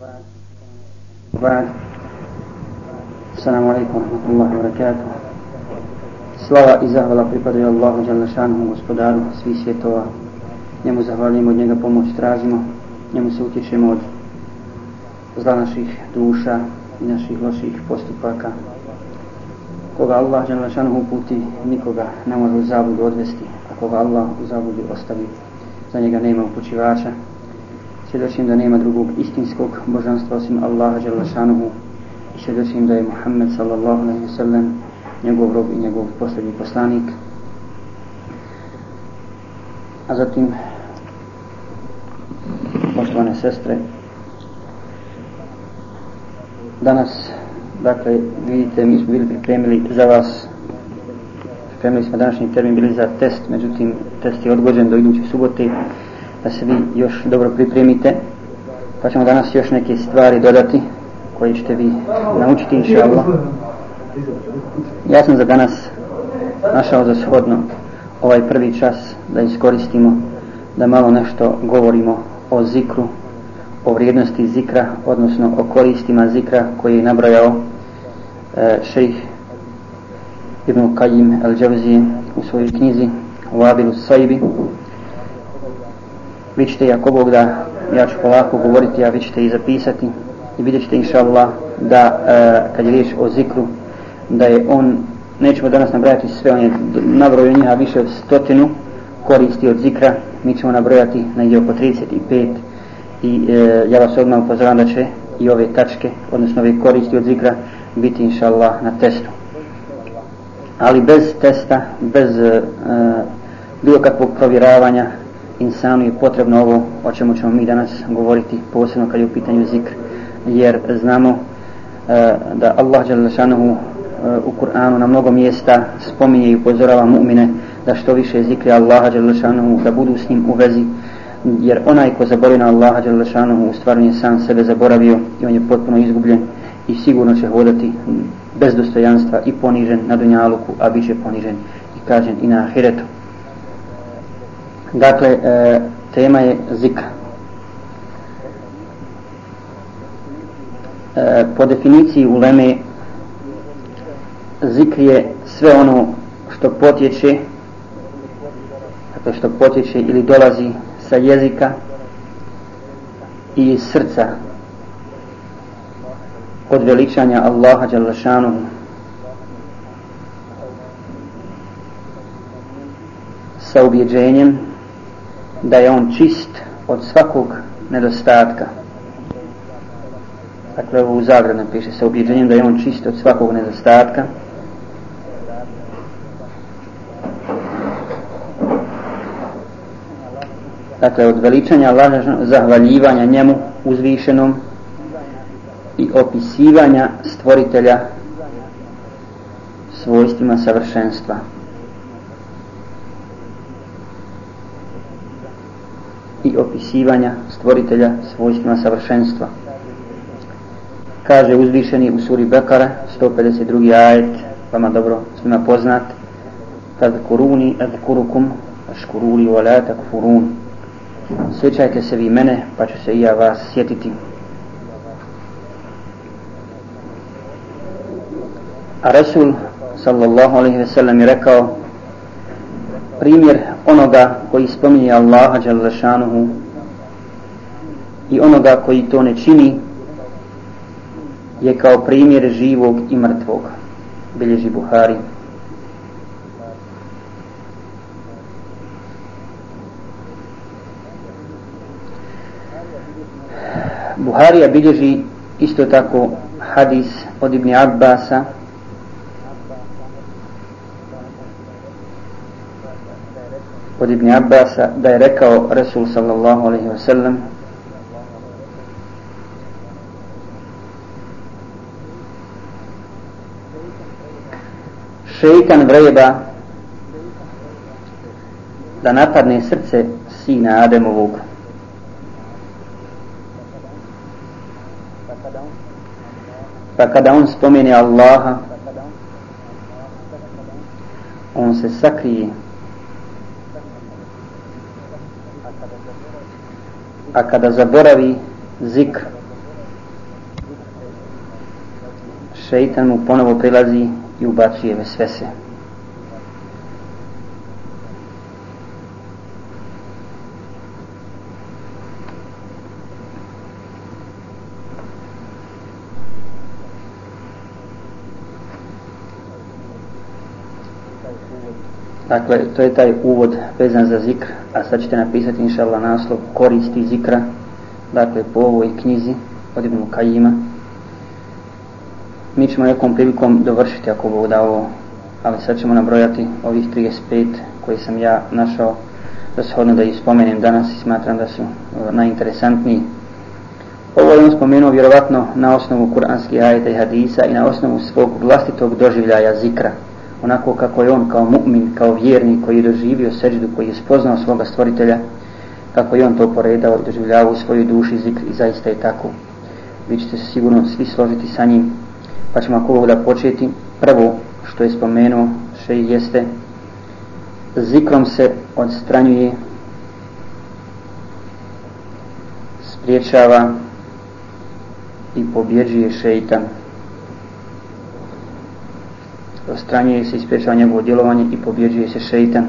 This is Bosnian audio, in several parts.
Ba'd. Assalamu alaikum wa rahmatullahi wa barakatuh. Slava i zahvala pripadaju Allahu dželle šanuhu, gospodaru svih svjetova. Njemu zahvaljujemo, od njega pomoć tražimo, njemu se utječemo od zla naših duša i naših loših postupaka. Koga Allah dželle šanuhu uputi, nikoga ne može u zabludu odvesti, a koga Allah u zabludu ostavi, za njega nema upućivača. Svjedočim da nema drugog istinskog božanstva osim Allaha dželle šanuhu i svjedočim da je Muhammed sallallahu alejhi ve sellem njegov rob i njegov posljednji poslanik. A zatim, poštovane sestre, danas, dakle, vidite, mi smo bili pripremili za vas, pripremili smo današnji termin, bili za test, međutim, test je odgođen do iduće subote, da se vi još dobro pripremite, pa ćemo danas još neke stvari dodati koje ćete vi naučiti, inša Allah. Ja sam za danas našao za shodno ovaj prvi čas da iskoristimo, da malo nešto govorimo o zikru, o vrijednosti zikra, odnosno o koristima zikra koji je nabrojao šejh Ibn Qayyim al-Jawzi u svojoj knjizi Wabilu Sajbi. Vi ćete, ako Bog da, ja ću polako govoriti, a vi ćete i zapisati i vidjet ćete, inša Allah, da kad je riječ o zikru, da je on, nećemo danas nabrojati sve, on je nabrojio njih više od 100 koristi od zikra, mi ćemo nabrojati negdje oko 35 i ja vas odmah upozoram da će i ove tačke, odnosno ove koristi od zikra biti, inša Allah, na testu. Ali bez testa, bez bilo kakvog provjeravanja, insanu je potrebno ovo o čemu ćemo mi danas govoriti, posebno kad je u pitanju zikr, jer znamo da Allah dželle šanuhu u Kur'anu na mnogo mjesta spominje i upozorava mu'mine da što više zikri Allaha dželle šanuhu, da budu s njim u vezi, jer onaj ko zaboravi na Allaha dželle šanuhu u stvari je sam sebe zaboravio i on je potpuno izgubljen i sigurno će hodati bez dostojanstva i ponižen na dunjaluku, a bit će ponižen i kažen i na ahiretu. Dakle, tema je zikr. Po definiciji uleme, zikr je sve ono što potječe, dakle što potječe ili dolazi sa jezika i iz srca od veličanja Allaha dželle šanuhu, sa ubjeđenjem da je on čist od svakog nedostatka. Dakle, ovo u zagradi piše, sa ubjeđenjem da je on čist od svakog nedostatka. Dakle, od veličanja Allaha, zahvaljivanja njemu uzvišenom i opisivanja stvoritelja svojstvima savršenstva. I opisivanja stvoritelja svojstvima savršenstva. Kaže uzvišeni u suri Bekara 152. ajet, vama dobro svima poznat: Fadkuruni adkurukum aškuruli wa la takfurun. Sjećajte se vi mene, pa ću se i ja vas sjetiti. A Rasul sallallahu alejhi ve sellem je rekao: primjer onoga koji spominje Allaha dželle šanuhu i onoga koji to ne čini je kao primjer živog i mrtvog. Bilježi Buhari. Buharija bilježi isto tako hadis od Ibn Abbasa da je rekao Rasul sallallahu alejhi ve sellem: šejtan vreba da napadne srce sina Ademovog, pa kada on spomene Allaha, on se sakrije, a kada zaboravi zikr, šeitan mu ponovo prilazi i ubacuje vesvese. Dakle, to je taj uvod vezan za zikr, a sad ćete napisati inša Allah naslov koristi zikra, dakle po ovoj knjizi od Ibn Kajima. Mi ćemo nekom prilikom dovršiti ako Bog da ovo, ali sad ćemo nabrojati ovih 35 koje sam ja našao da shodno da ih spomenem danas i smatram da su najinteresantniji. Ovo je on spomenuo vjerovatno na osnovu kuranskih ajeta i hadisa i na osnovu svog vlastitog doživljaja zikra. Onako kako je on kao mu'min, kao vjernik koji je doživio seđdu, koji je spoznao svoga stvoritelja, kako je on to poredao i doživljavao u svojoj duši zikr i zaista je tako. Vi ćete se sigurno svi složiti sa njim, pa ćemo ako Bog da početi. Prvo što je spomenuo šejh jeste zikrom se odstranjuje, spriječava i pobjeđuje šejtan. Odstranjuje se i spriječava njegovo djelovanje i pobjeđuje se šejtan.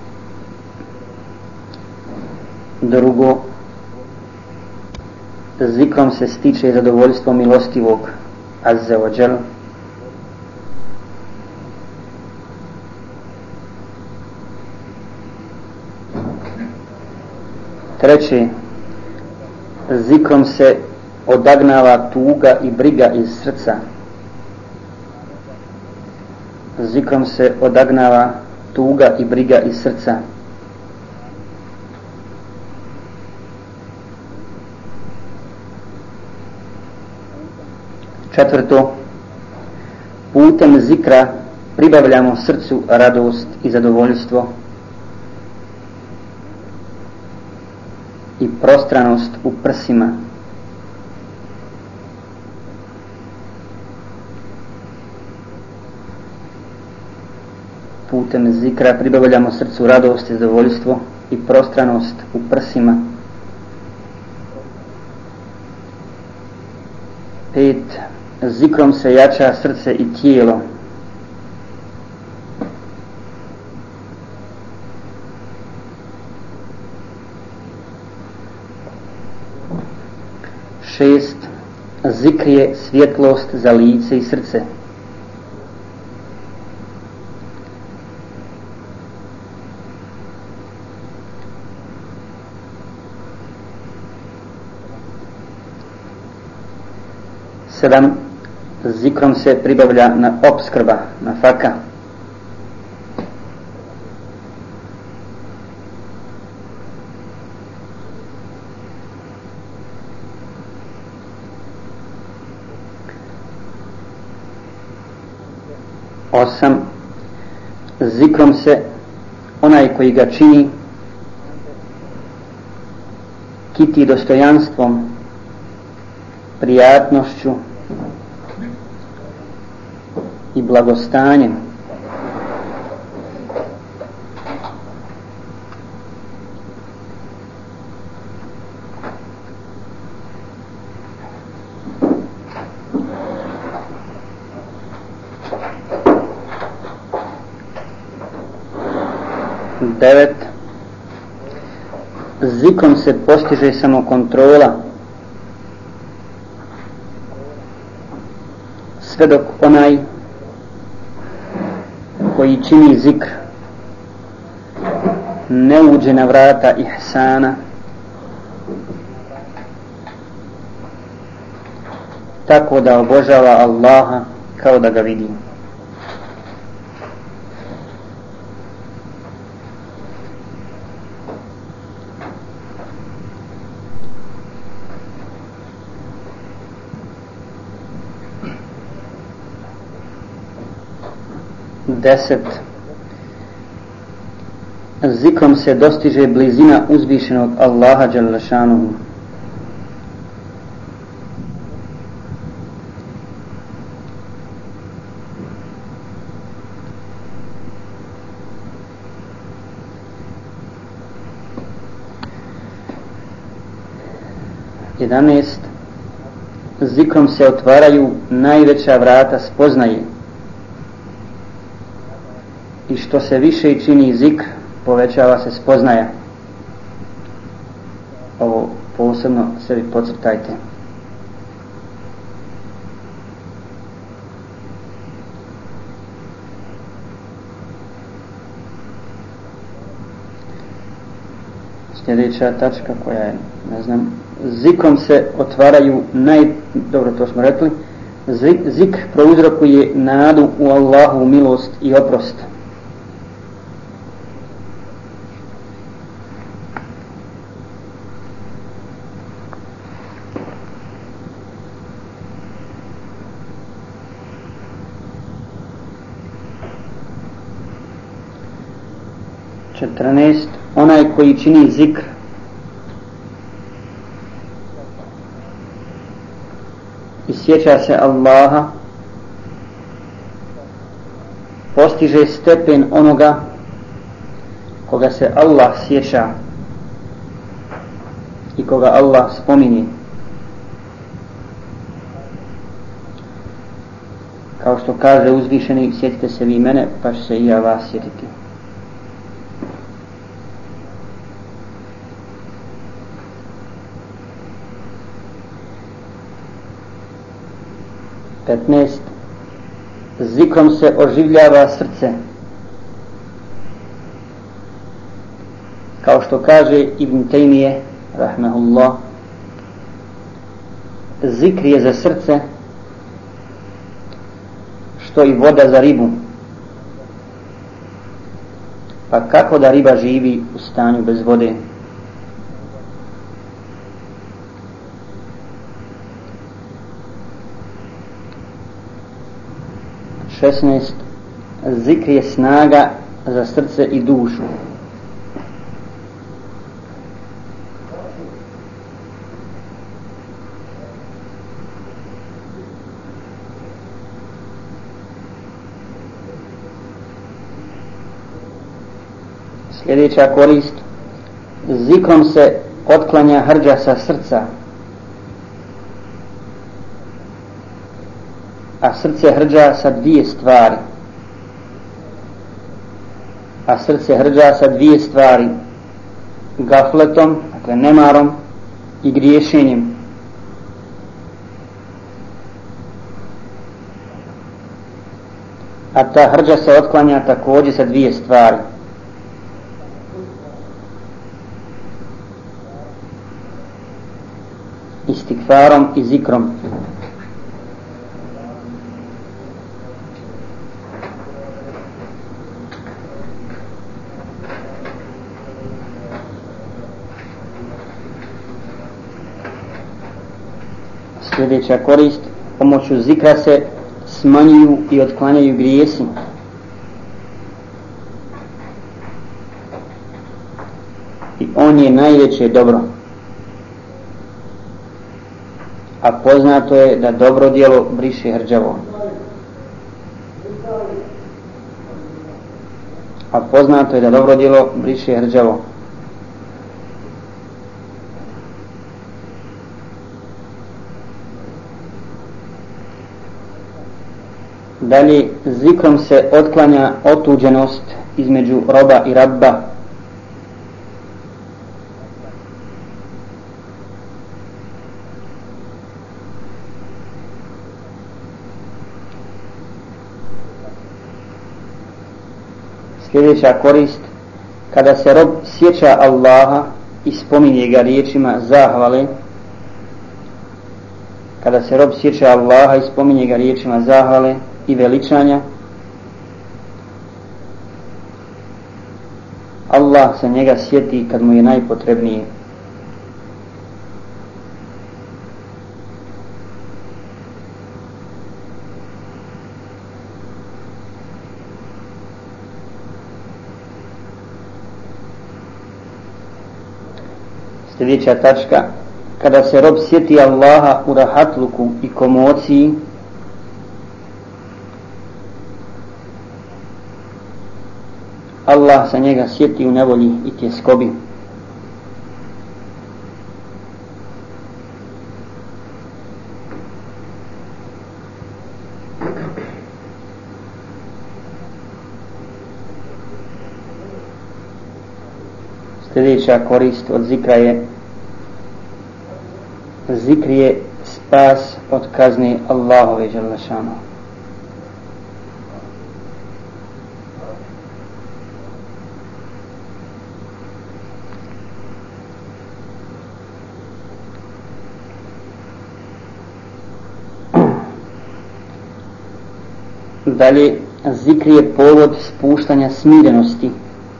Drugo, zikrom se stiče zadovoljstvo milostivog Azza wa Jal. Treće, zikrom se odagnava tuga i briga iz srca. Zikrom se odagnava tuga i briga iz srca. Četvrto, putem zikra pribavljamo srcu radost i zadovoljstvo i prostranost u prsima. Putem zikra pribavljamo srcu radost i zadovoljstvo i prostranost u prsima. 5. Zikrom se jača srce i tijelo. 6. Zikr je svjetlost za lice i srce. 7. Zikrom se pribavlja na opskrba, na faka. 8. Zikrom se onaj koji ga čini kiti dostojanstvom, prijatnošću i blagostanjem. Devet. Zikrom se postiže samokontrola, sve dok onaj koji čini zikr ne uđe na vrata ihsana, tako da obožava Allaha kao da ga vidi. Deset. Zikrom se dostiže blizina uzvišenog Allaha dželle šanuhu. Jedanaest. zikrom se otvaraju najveća vrata spoznaje. I što se više čini zikr, povećava se spoznaja. Ovo posebno sebi podcrtajte. Sljedeća tačka koja je, ne znam, zikrom se otvaraju dobro to smo rekli, zikr prouzrokuje nadu u Allahovu milost i oprost. Onaj koji čini zikr i sjeća se Allaha, postiže stepen onoga koga se Allah sjeća i koga Allah spominje. Kao što kaže uzvišeni, sjetite se vi mene, pa ću se i ja vas sjetiti. Zikrom se oživljava srce. Kao što kaže Ibn Tejmije, rahmehullah, zikr je za srce što i voda za ribu. Pa kako da riba živi u stanju bez vode? Zikr je snaga za srce i dušu. Sljedeća korist, zikrom se otklanja hrđa sa srca, a srce hrđa sa dvije stvari, gafletom, dakle nemarom, i griješenjem. A ta hrđa se otklanja također sa dvije stvari. Istikfarom i zikrom. Sljedeća korist, pomoću zikra se smanjuju i otklanjaju grijesi. I on je najveće dobro. A poznato je da dobro djelo briše hrđavo. Dalje, zikrom se otklanja otuđenost između roba i rabba. Sljedeća korist, kada se rob sjeća Allaha i spominje ga riječima zahvale, i veličanja, Allah se njega sjeti kad mu je najpotrebnije. Sljedeća tačka, kada se rob sjeti Allaha u rahatluku i komociji, Allah se njega sjeti u nevolji i tjeskobi. Sljedeća korist od zikra je zikr je spas od kazne Allahove dželle šanuhu. Dalje, zikr je povod spuštanja smirenosti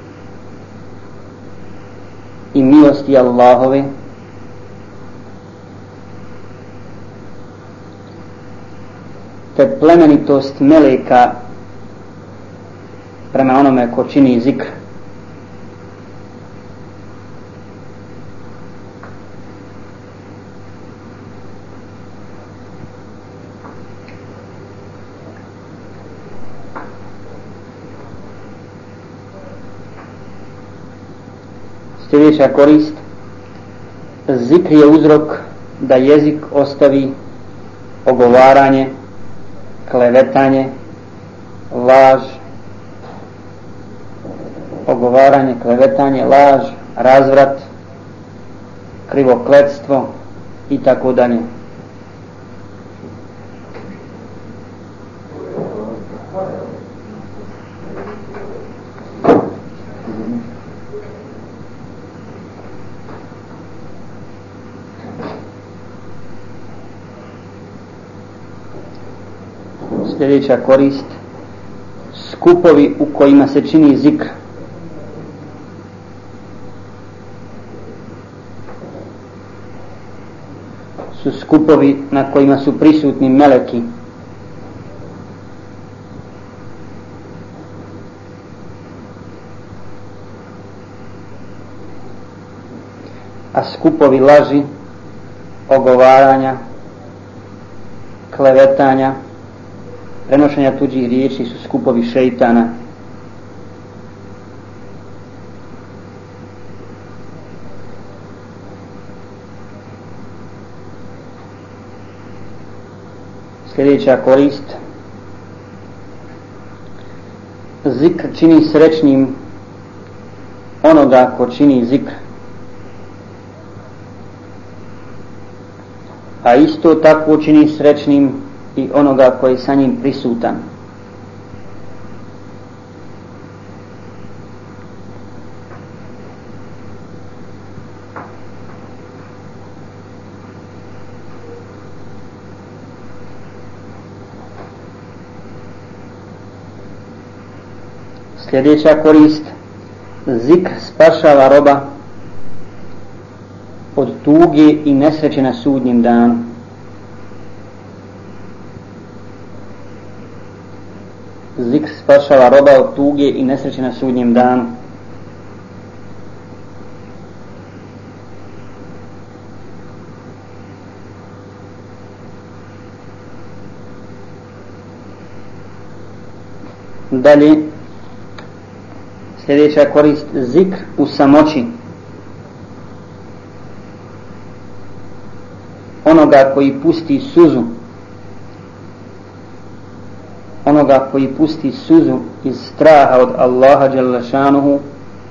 i milosti Allahove te plemenitost meleka prema onome ko čini zikr. Sljedeća korist, zikr je uzrok da jezik ostavi ogovaranje, klevetanje, laž, ogovaranje, klevetanje, laž, razvrat, krivokletstvo i tako dalje. Sljedeća korist, skupovi u kojima se čini zikr su skupovi na kojima su prisutni meleki, a skupovi laži, ogovaranja, klevetanja, prenošenja tuđih riječi su skupovi šejtana. Sljedeća korist, zikr čini srećnim onoga ko čini zikr, a isto tako čini srećnim i onoga koji je sa njim prisutan. Sljedeća korist, zikr spašava roba od tuge i nesreće na sudnjem danu. Zikr spašava roba od tuge i nesreće na sudnjem danu. Dalje, sljedeća korist, zikr u samoći onoga koji pusti suzu, onoga koji pusti suzu iz straha od Allaha dželle šanuhu,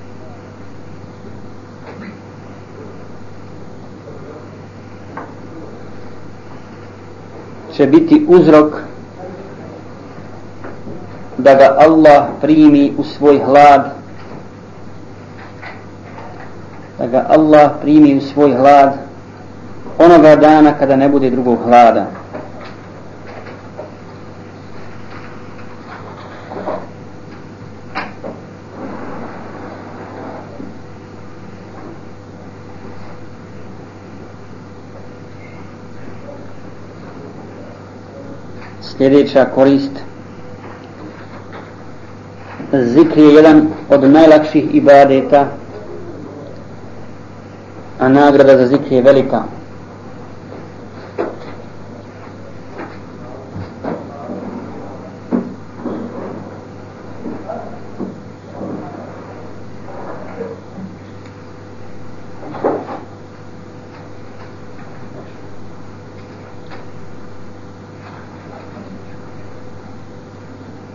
će biti uzrok da ga Allah primi u svoj hlad, da ga Allah primi u svoj hlad onoga dana kada ne bude drugog hlada. Sljedeća korist, zikr je jedan od najlakših ibadeta, a nagrada za zikr je velika.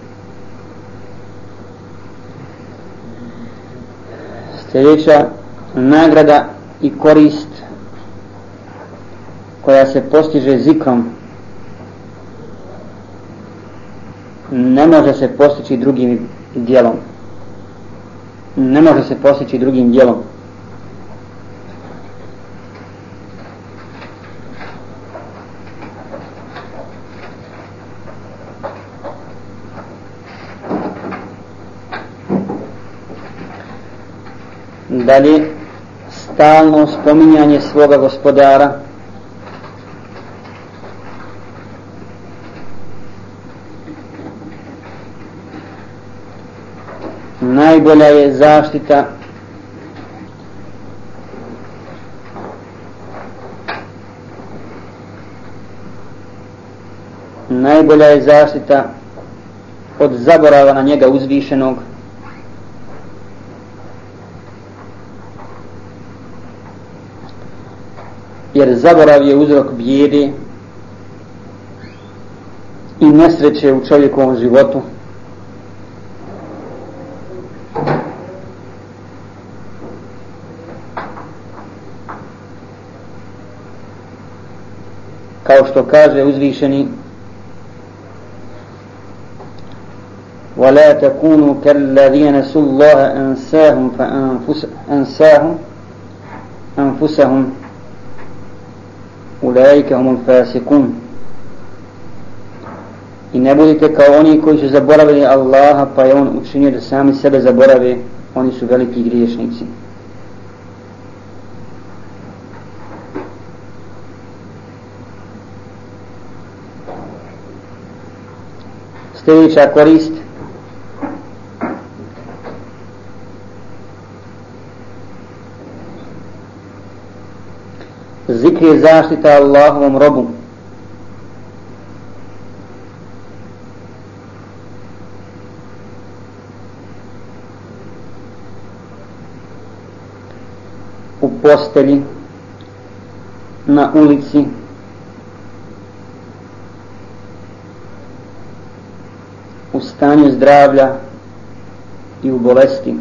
Sljedeća nagrada i korist koja se postiže zikrom ne može se postići drugim djelom. Ne može se postići drugim djelom. Dalje, stalno spominjanje svoga gospodara, najbolja je zaštita od zaborava na njega uzvišenog, jer zaborav je uzrok bijede i nesreće u čovjekovom životu. Kao što kaže uzvišeni: وَلَا تَكُونُوا كَالَّذِينَ نَسُوا اللَّهَ أَنْسَاهُمْ فَأَنْسَاهُمْ أَنْفُسَهُمْ أُولَئِكَ هُمُ الْفَاسِقُونَ. I ne budite kao oni koji su zaboravili Allaha, pa je on učinio da sami sebe zaborave, oni su veliki griješnici. Sljedeća korist: zikr je zaštita Allahovom robu. U postelji, na ulici, u stanju zdravlja i u bolesti.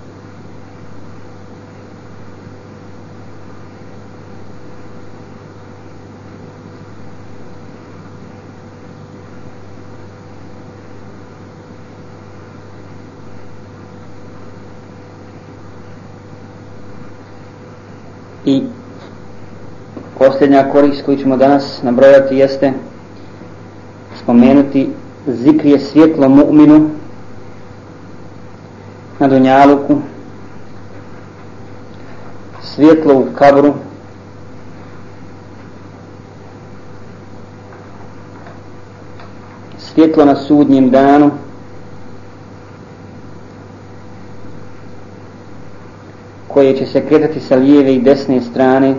I posljednja korist koju ćemo danas nabrojati jeste spomenuti: zikr je svjetlo mu'minu na dunjaluku, svjetlo u kabru, svjetlo na sudnjem danu, koje će se kretati sa lijeve i desne strane,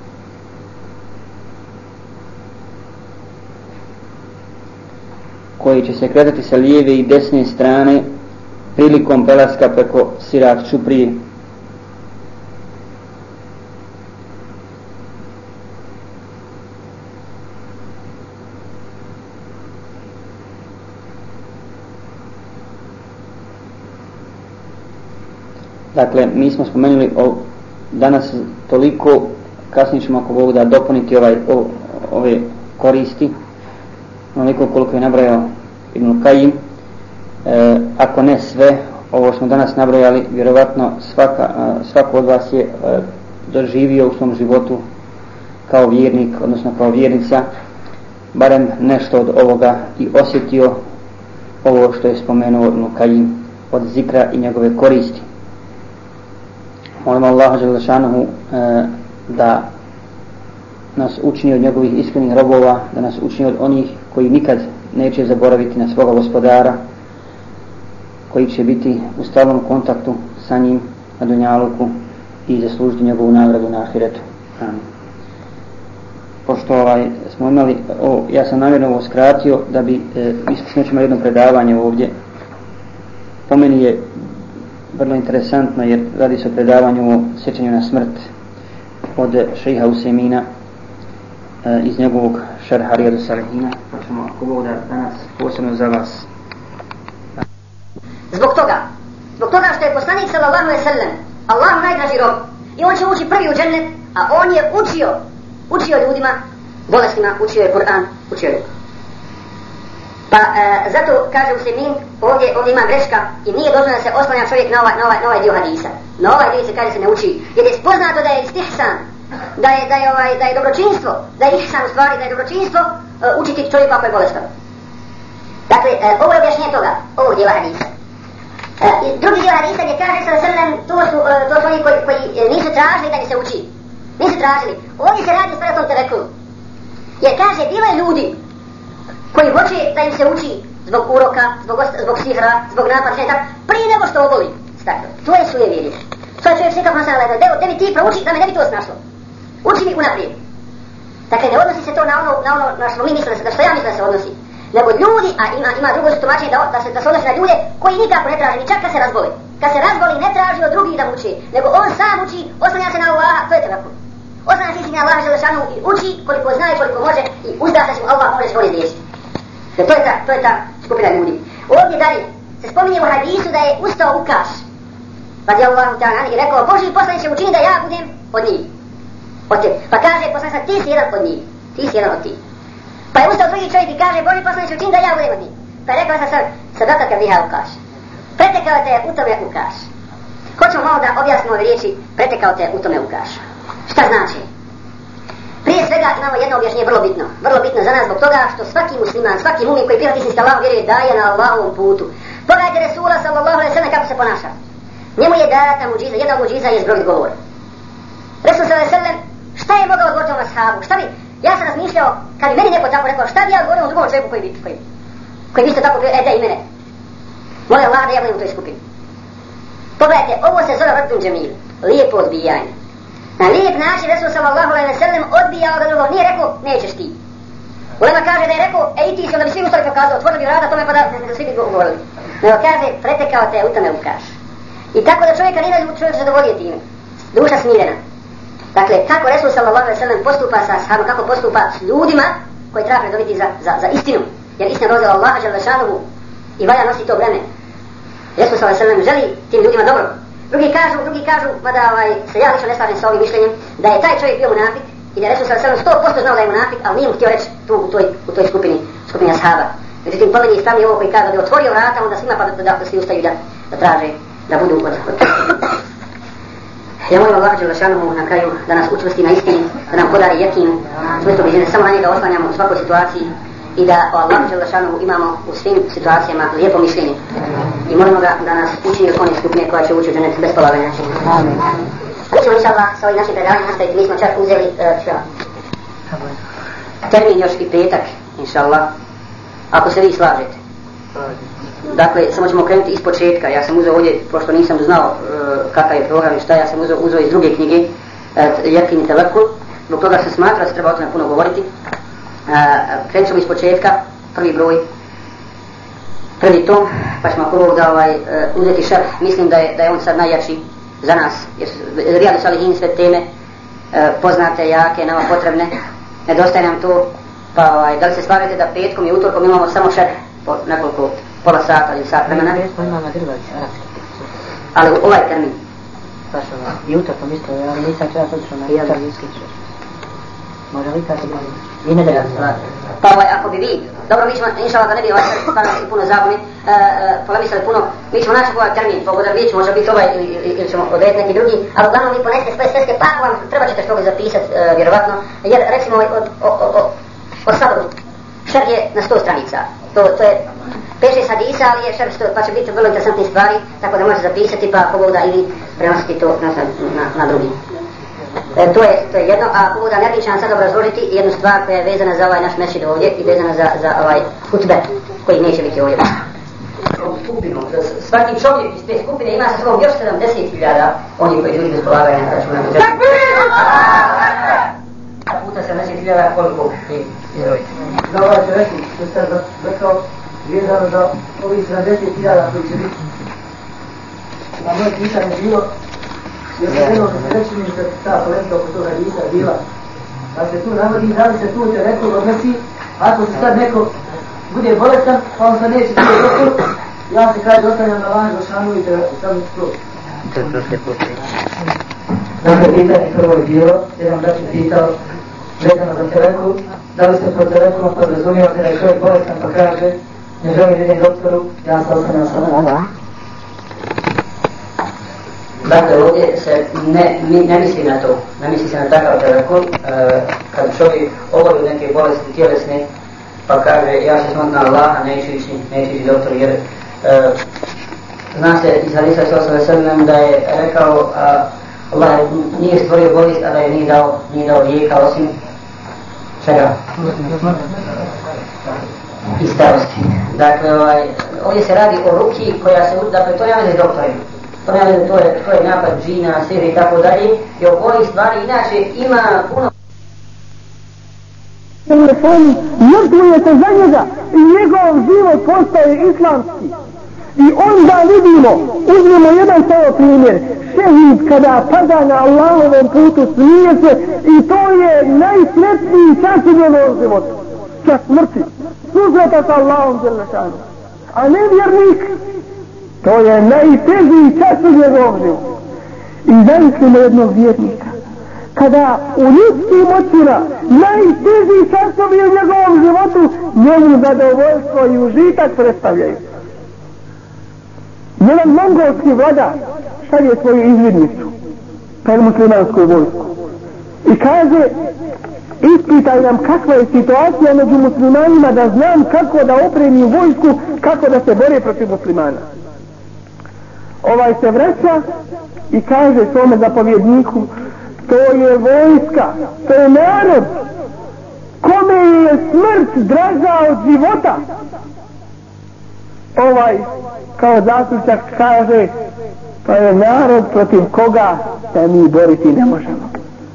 prilikom prelaska preko Sirat Čuprije. Dakle, mi smo spomenuli danas toliko, kasnije ćemo ako Bog da dopuniti ove koristi, onoliko koliko je nabrojao Ibn Kajim. Ako ne sve, ovo smo danas nabrojali, vjerovatno svako od vas je doživio u svom životu kao vjernik, odnosno kao vjernica, barem nešto od ovoga i osjetio ovo što je spomenuo Ibn Kajim od zikra i njegove koristi. Molim Allaha dželle šanehu da nas učini od njegovih iskrenih robova, da nas učini od onih koji nikad neće zaboraviti na svoga gospodara, koji će biti u stalnom kontaktu sa njim na dunjaluku i zaslužiti njegovu nagradu na ahiretu. Amin. Pošto smo imali, ja sam namjerno ovo skratio da bi iskušno jedno predavanje ovdje. Po meni je vrlo interesantno jer radi se o predavanju o sjećanju na smrt od šejha Usemina iz njegovog šerha Rijadu Salihina, pa ćemo ako Bog da danas posebno za vas. Zbog toga što je poslanik sallallahu alejhi ve sellem Allahu najdraži rob i on će ući prvi u džennet, a on je učio ljudima, bolestima, učio je Kur'an, učio je. Pa zato kaže Usejmin, ovdje ima greška i nije dozvoljeno da se oslanja čovjek na ovaj dio hadisa. Na ovaj dio se kaže se ne uči, jer je spoznato da je istihsan, da je dobročinstvo, da je ihsan u stvari, da je dobročinstvo učiti čovjeku ako je bolestan. Dakle, ovo je objašnjenje toga, ovog dijela hadisa. Drugi dio hadisa gdje kaže sallallahu to su oni koji nisu tražili da im se uči. Nisu tražili. Ovdje se radi o tom telekulu. Jer kaže, bilo je ljudi koji hoće da im se uči zbog uroka, zbog sihra, zbog napada, prije nego što oboli. To je sujevjerje. To je čovjek nekako nasala jedan, da mi ti prouči, da me ne bi to snašlo. Uči mi unaprijed. Dakle, ne odnosi se to na ono na što mi mislimo, da što ja mislim da se odnosi. Nego ljudi, a ima drugo tumačenje da se odnosi na ljude koji nikako ne traže, ni čak kad se razboli. Kad se razboli ne traži od drugih da mu uči, nego on sam uči, oslanja se na Allaha, to je telekul. Oslanja se na Allaha želešanu i uči koliko zna i koliko može i uzda se mu Allah može skoro izliječiti. To je ta skupina ljudi. Ovdje dalje se spominje u hadisu da je ustao Ukaš, radijallahu ta'ala, i rekao, Boži poslaniče učini da ja budem od njih. Pa kaže poslaniče, ti si jedan od njih, ti si jedan od tih. Pa je ustao drugi čovjek i kaže, Boži poslaniče učini da ja budem od njih. Pa je rekao sam, sadaka biha Ukaš. Pretekao te u tome Ukaš. Hoćemo malo da objasnimo ove riječi, pretekao te u tome Ukaš. Šta znači? Prije svega imamo jedno objašnjenje vrlo bitno za nas zbog toga što svaki musliman, svaki mu'min koji prihvati istinski Allahu vjeruje da je na Allahovom putu. Pogledajte Resula sallallahu alejhi ve sellem kako se ponaša. Njemu je data muđiza, jedna od muđiza je zbrojit govor. Resul sallallahu alejhi ve sellem, šta je mogao odgovoriti ovom ashabu? Ja sam razmišljao, kad bi meni neko tako rekao, šta bi ja odgovorio u drugom čovjeku koji bi isto tako bio, da i mene. Molim Allah da ja budem u toj skupini. Pogledajte, ovo se zove Raddun Džemil, lijepo odbijanje. Na lijep način Resul sallallahu alejhi ve sellem odbijao ga drugog, nije rekao, nećeš ti. Ulema kaže da je rekao, i ti si, onda bi svi ustali pokazao, otvorili bi vrata tome pa da svi bi govorili. Nego kaže, pretekao te u tome Ukaš. I tako da čovjeka nije čovjek zadovoljio time. Duša smirena. Dakle, kako Resul sallallahu alejhi ve sellem postupa sa ashabom, kako postupa s ljudima koji treba predobiti za istinu. Jer istina dolazi od Allaha dželle šanuhu i valja nosi to breme. Resul sallallahu alejhi ve sellem želi tim ljudima dobro. Drugi kažu, mada se ja lično ne slažem sa ovim mišljenjem, da je taj čovjek bio munafik i da je Resul sallallahu alejhi ve sellem 100% znao da je munafik, ali nije mu htio reći tu u toj skupini ashaba. Međutim, po meni ispravni ovo koji kaže da bi otvorio vrata, onda svima pa da svi ustaju da traže da budu od. Ja molim Allah dželle šanuhu na kraju da nas učvrsti na istini, da nam podari jekin, čvrsto bližine, samo na njega oslanjamo u svakoj situaciji i da o Allah dželle šanuhu imamo u svim situacijama lijepo mišljenje. I molimo ga da nas učini od one skupine koja će ući u džennet bez polaganja. Amin. Mi ćemo inša Allah sa ovim našim predavanjem nastaviti, mi smo čak uzeli termin još i petak, inša Allah, ako se vi slažete. Dakle, samo ćemo krenuti iz početka. Ja sam uzeo ovdje, pošto nisam znao kakav je program i šta, ja sam uzeo iz druge knjige Jekin i Telekul. Zbog toga sam smatrao da se treba o tome puno govoriti. Krenut ćemo iz početka, prvi broj, prvi tom, pa ćemo prvo da uzeti šerh. Mislim da je on sad najjači za nas, jer Rijadu Salihin sve teme poznate, jake, nama potrebne. Nedostaje nam to, pa da li se slažete da petkom i utorkom imamo samo šerh po nekoliko pola sata ili sat vremena? Ali ovaj termin. I utorkom isto, ali nisam čas odšao na italijski šerh. Može li kada i nedelja? Pa ako bi vi, dobro mi ćemo, inša Allah da ne bi puno zabune, polemisali puno, mi ćemo naći ovaj termin, vidjet ćemo, može biti ovaj ili ćemo odrediti neki drugi, ali uglavnom vi ponesete svoje sveske, pa vam treba ćete što zapisati, vjerovatno, jer recimo o saboru, šerh je na 100 stranica, to je 5-6 hadisa, ali je šerh pa će biti vrlo interesantne stvari, tako da možete zapisati pa pogoda ili prenositi to na drugi. To je jedno, a pogoda ne ću vam sad obrazložiti jednu stvar koja je vezana za ovaj naš mešid ovdje i vezana za ovaj hutbe koji neće biti ovdje. Skupinu, svaki čovjek iz te skupine ima sa sobom još 70.000 oni koji ljudi bez polaganja na računa. Puta 70.000 koliko izrojiti. Da ovaj će reći, što ste rekao, vezano za ovih 70.000 koji će biti. Na moje pitanje bilo, jer se jedno se reći mi se ta polemika oko toga hadisa bila. Pa se tu navodi, da li se tu te neko odnosi, ako se sad neko bude bolestan, pa on sad neće biti doktor, ja se kaj dostavljam na laž do šanu i te stavim skroz. To je prošle poslije. Dakle, pitanje prvo je bilo, jedan brat je pitao, vezano za teleku, da li se pod telekom podrazumijevate da je čovjek bolestan pa kaže, ne želim da idem doktoru, ja se ostavljam sada. Dakle, ovdje se ne misli na to, ne misli se na takav telefon, kad čovjek obavi neke bolesti tjelesne, pa kaže, ja se smotna Allaha, neću ići doktor, jer zna se iz hadisa s.a.v. da je rekao, Allah nije stvorio bolest, a da je nije dao lijeka osim čega? I starosti. Dakle, ovdje se radi o ruki koja se, dakle, to nema za doktorima. To je napad džina, sihra i tako dalje, i o ovih stvari inače ima puno. Mrtvujete za njega i njegov život postaje islamski. I onda vidimo, uzmemo jedan samo primjer, šehid kada pada na Allahovom putu smije se i to je najsretniji čas u njegovom životu. Čas smrti. Susreta sa Allahom Đelešanu. A ne vjernik. To je najteži čas u njegovom životu. I zamislimo jednog vjernika. Kada u ljudskim očima najteži časovi u njegovom životu njemu zadovoljstvo i užitak predstavljaju. Jedan mongolski vladar šalje svoju izvidnicu pred muslimansku vojsku i kaže, ispitaj nam kakva je situacija među muslimanima da znam kako da opremim vojsku, kako da se bore protiv muslimana. Ovaj se vraća i kaže svome zapovjedniku, to je vojska, to je narod kome je smrt draža od života. Ovaj kao zaključak kaže, to je narod protiv koga se mi boriti ne možemo.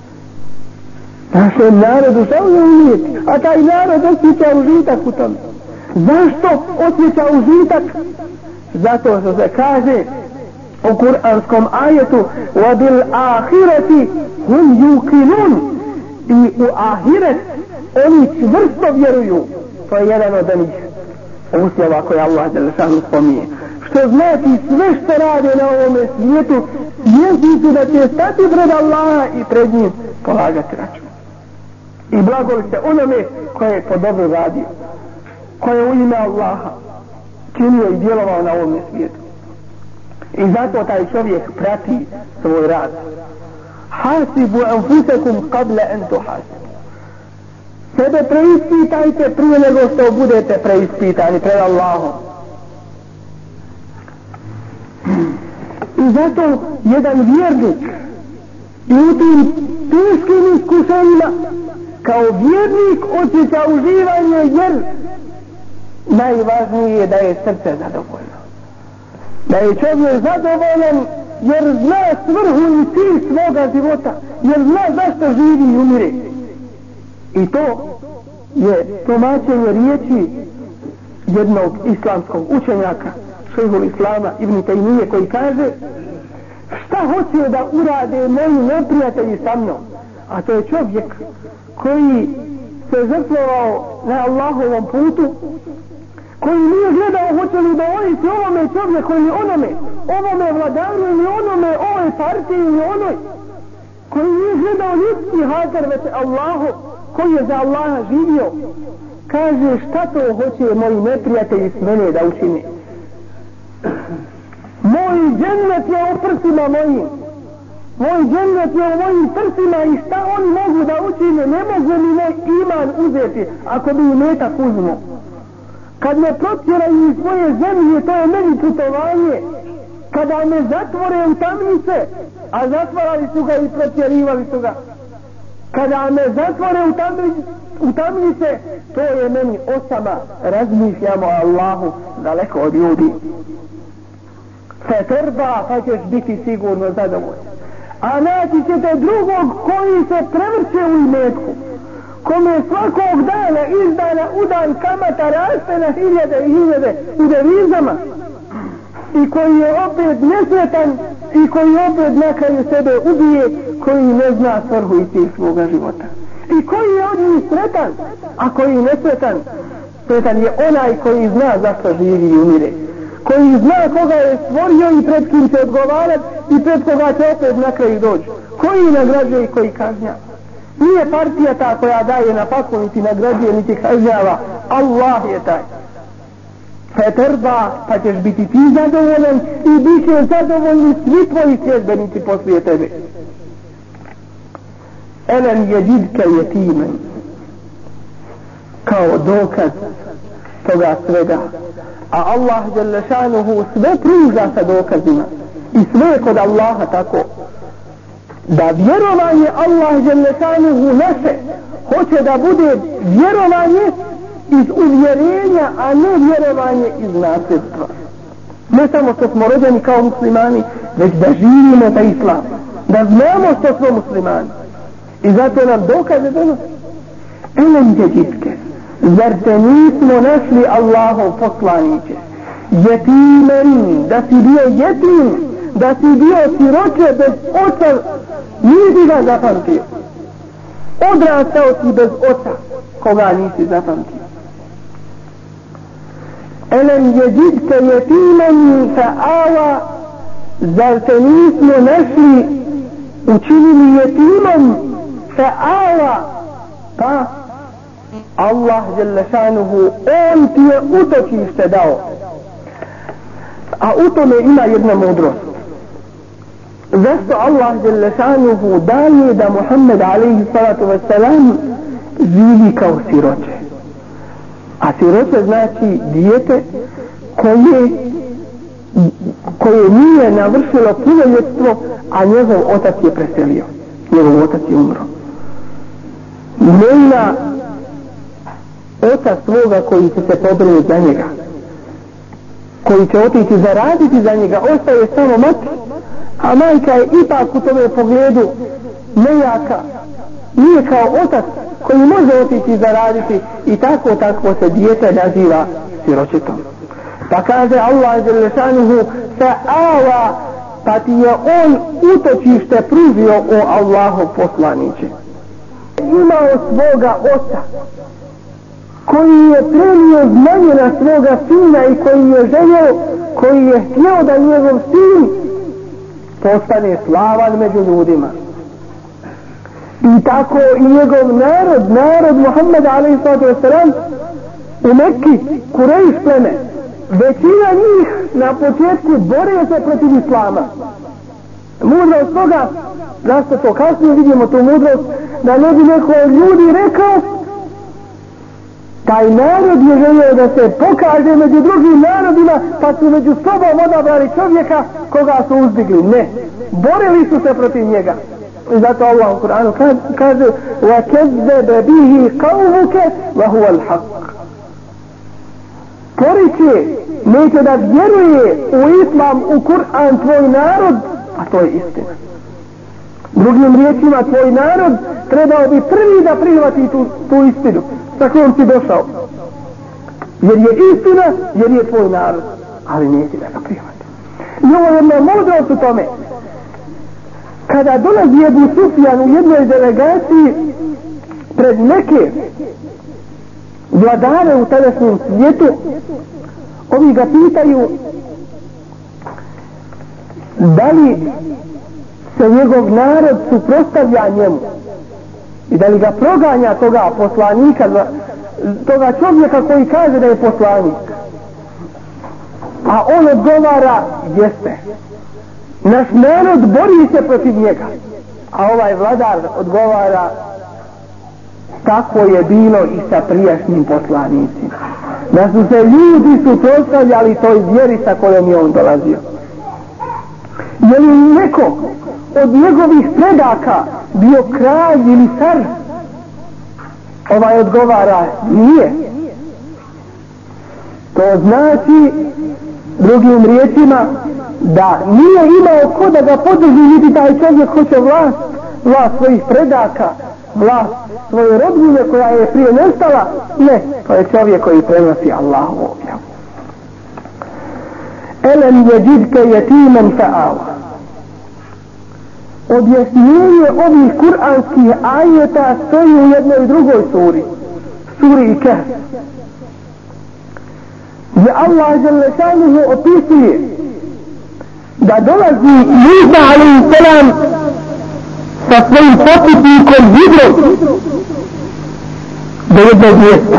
Našem narodu samo je umijeti, a taj narod osjeća užitak u tome. Zašto osjeća užitak? Zato što se kaže u kuranskom ajetu وَبِلْ آخِرَةِ هُمْ يُوقِنُونَ i u ahiret oni čvrsto vjeruju. To je jedan od onih uslova koje Allah Đelešanu spominje. Što znači sve što rade na ovome svijetu, svjesni su da će stati pred Allaha i pred njim polagati račun. I blagoli se onome koje je po dobro radio, koje je u ime Allaha činio i djelovao na ovome svijetu. I zato taj čovjek prati svoj rad. Hasibu anfusakum qabla an tuhasibu. Sebe preispitajte prije nego što budete preispitani pred Allahom. I zato jedan vjernik i u tim teškim iskušenjima kao vjernik osjeća uživanje, jer najvažnije je da je srce zadovoljno. Da je čovjek zadovoljan jer zna svrhu i cilj svoga života, jer zna zašto živi i umire. I to je tumačenje riječi jednog islamskog učenjaka, šejhul Islama Ibn Taymije, koji kaže, šta hoće da urade moji neprijatelji sa mnom? A to je čovjek koji se žrtvovao na Allahovom putu, koji nije gledao hoće li da ojiti ovome čovjeku ili ovome vladaru ili ovoj partiji ili onoj, koji nije gledao ljudski hatar već Allahu, koji je za Allaha živio. Kaže, šta to hoće moji neprijatelji s mene da učine? Moj džennet je u prsima mojim. Moj džennet je u mojim prsima i šta oni mogu da učine? Ne mogu mi moj iman uzeti ako bi imetak uzmu. Kad me protjeraju iz svoje zemlje, to je meni putovanje. Kada me zatvore u tamnice, a zatvarali su ga i protjerivali su ga. Kada me zatvore u tamnice, to je meni osama. Razmišljamo o Allahu daleko od ljudi. Feterba, pa ćeš biti sigurno zadovoljan. A naći ćete drugog koji se prevrće u imetku, kome svakog dana, iz dana u dan kamata raste na hiljade i hiljade u devizama, i koji je opet nesretan i koji opet na kraju sebe ubije, koji ne zna svrhu i cilj svoga života. I koji je od njih sretan, a koji nesretan? Sretan je onaj koji zna zašto živi i umire, koji zna koga je stvorio i pred kim će odgovarati i pred koga će opet na kraju doći. Koji nagrađuje i koji kažnjava? Nije partija ta koja daje na paku, niti nagrađuje, niti kažnjava. Allah je taj. Feterba, pa ćeš biti ti zadovoljan i bit će zadovoljni svi tvoji sljedbenici poslije tebe. Elem jeđidke jetimen, kao dokaz toga svega. A Allah dželešanuhu sve pruža sa dokazima i sve je kod Allaha tako da vjerovanje Allah dželešanuhu naše hoće da bude vjerovanje iz uvjerenja, a ne vjerovanje iz nasljedstva. Ne samo što smo rođeni kao muslimani, već da živimo za islam, da znamo što smo muslimani. I zato nam dokaze donosi. Elem jeđitke, zar te nismo našli Allahov poslaniće? Jetimen, da si bio jetim, da si bio siroče bez oca, nisi ga zapamtio. Odrastao si bez oca, koga nisi zapamtio. Elem jeđitke jetimen fa'ava, zar te nismo našli, učinili jetimom fa'ava, pa Allah dželešanuhu, on ti je utočište dao. A u tome ima jedna mudrost. Zašto Allah dželešanuhu daje da Muhammed alaihi salatu wassalam živi kao siroče? A siroče znači dijete koje nije navršilo punoljetstvo, a njegov otac je preselio. Njegov otac je umro. Nema oca svoga koji će se pobrinuti za njega, koji će otići zaraditi za njega, ostaje samo mati, a majka je ipak u tome pogledu nejaka, nije kao otac koji može otići zaraditi i tako se dijete naziva siročetom. Pa kaže Allah dželešanuhu fa'ava, pa ti je on utočište pružio o Allahov poslaniće. Imao svoga oca koji je prenio znanje na svoga sina i koji je želio, koji je htio da njegov sin postane slavan među ljudima. I tako i njegov narod Muhammed alaihi sallatu wasalam u Mekki, Kurejš pleme, većina njih na početku bore se protiv islama. Mudrost toga, zašto to kasnije vidimo tu mudrost, da ne bi neko od ljudi rekao, taj narod je želio da se pokaže među drugim narodima, pa su među sobom odabrali čovjeka koga su uzdigli. Ne, borili su se protiv njega. I zato Allah u Kur'anu kaže وَكَذَّبَ بِهِ قَوْمُكَ وَهُوَ الْحَقِّ. Poriče, neće da vjeruje u islam, u Kur'an tvoj narod, a to je istina. Drugim riječima, tvoj narod trebao bi prvi da prihvati tu istinu sa kojom si došao. Jer je istina, jer je tvoj narod, ali neće da ga prihvati. I ovo je jedna mudrost u tome. Kada dolazi Ebu Sufjan u jednoj delegaciji pred neke vladare u tadašnjem svijetu, ovi ga pitaju da li se njegov narod suprotstavlja njemu i da li ga proganja toga poslanika, toga čovjeka koji kaže da je poslanik. A on odgovara, jeste. Naš narod bori se protiv njega. A ovaj vladar odgovara, tako je bilo i sa prijašnjim poslanicima. Da su se ljudi suprotstavljali toj vjeri sa kojom je on dolazio. Je li neko od njegovih predaka bio kralj ili car? Ovaj odgovara, nije. To znači, drugim riječima, da nije imao ko da ga podrži, niti taj čovjek hoće vlast svojih predaka, vlast svoje rodbine koja je prije nestala. Ne, to je čovjek koji prenosi Allahovu objavu. Elem jeđidke jetimen fa'ava. Objašnjenje ovih kuranskih ajeta stoji u jednoj drugoj suri i Kehf, gdje Allah dželle šanuhu opisuje da dolazi Musa alaihissalam sa svojim potputnikom Hidrom do jednog mjesta.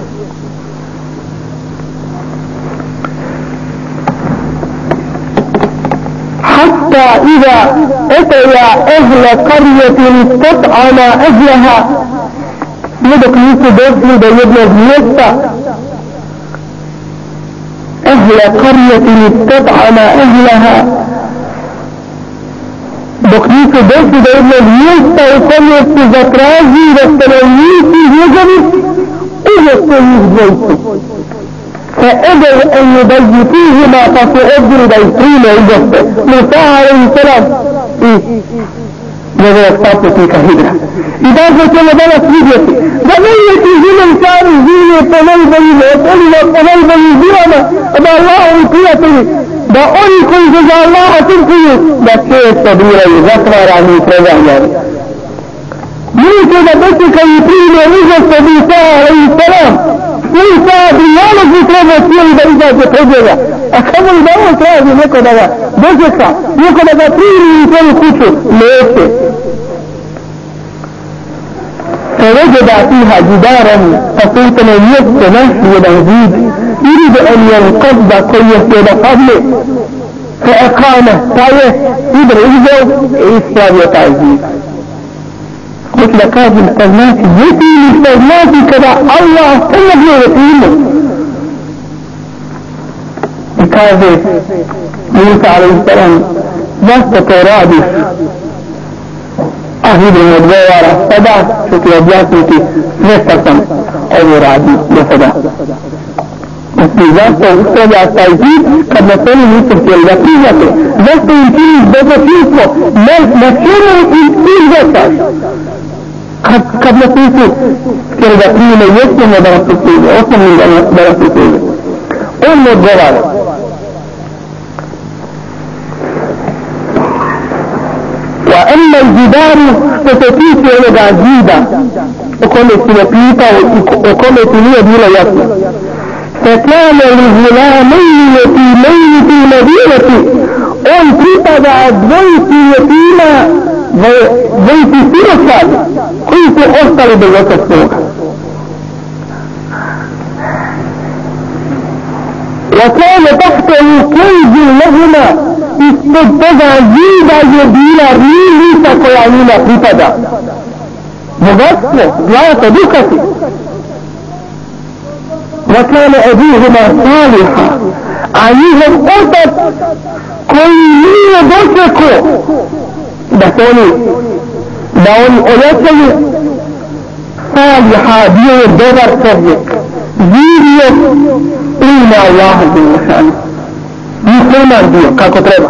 حتى إذا أتيا أهل قرية استطعما أهلها يدك نيسو دوسي دا يبنى ميستا أهل قرية استطعما أهلها dok nisu došli do jednog mjesta u kojem su zatraži da stanovnici njegovi ugoste njih dvojcu. فأبوا أن يبيتوهما فسأجروا بيتين ugoste. Musa alaihissalam i njegovog saputnika Hidra. I dakle ćemo danas vidjeti da najveći zimenčari žive po najboljim okolima, po najboljim zilama, da Allahovi prijatelji, da oni koji se za Allaha trpuju, da često biraju zatvarani i preganjani. Vidite da dočekaju primjer ugoste Musa alaihissalam. Musa Adrijanog bi trebao cijeli da izađe pred njega. A kako li da on traži neko da ga dočeka, neko da ga primi u svoju kuću, neće. فوجد فيها جدارا فصوتنا يسمع يدا زيد يريد ان ينقض كيف يدا قبله فاقامه طايه يدرجه اسلام يتعزيز مثل كاظم السلمات يتي السلمات كذا الله سلم يتيمه كاظم موسى عليه السلام ذات ترادف Hidro mu odgovara, sada ću ti objasniti sve što sam ovo radi do sada. Znači, zašto ustavlja taj zid kad nas oni nisu htjeli da priznate? Zašto im činiš dobročinstvo? Na čemu im izvetaš? Kad nas nisu htjeli da primine, jesmo da nas usluže, osnovnim da nas usluže. On mu odgovara. وأما الجدار فتتيك لغا جيدا وكما سنقيته وكما سنية بلا يصل فكان لغلامين يتيمين في المدينة أنتقد بيت يتيما بيت سيرسال كنت أرسل بيت السوق وكان تحته كنز لهما ispod toga zida je bila rilnica koja njima pripada. Bogatstvo, zlato, dukati. وكان أبوهما صالحا a njihov otac koji nije dočekao da oni ojačaju Saliha bio je dobar čovjek, živio u ime Allaha Đelešanu. Musliman bio kako treba.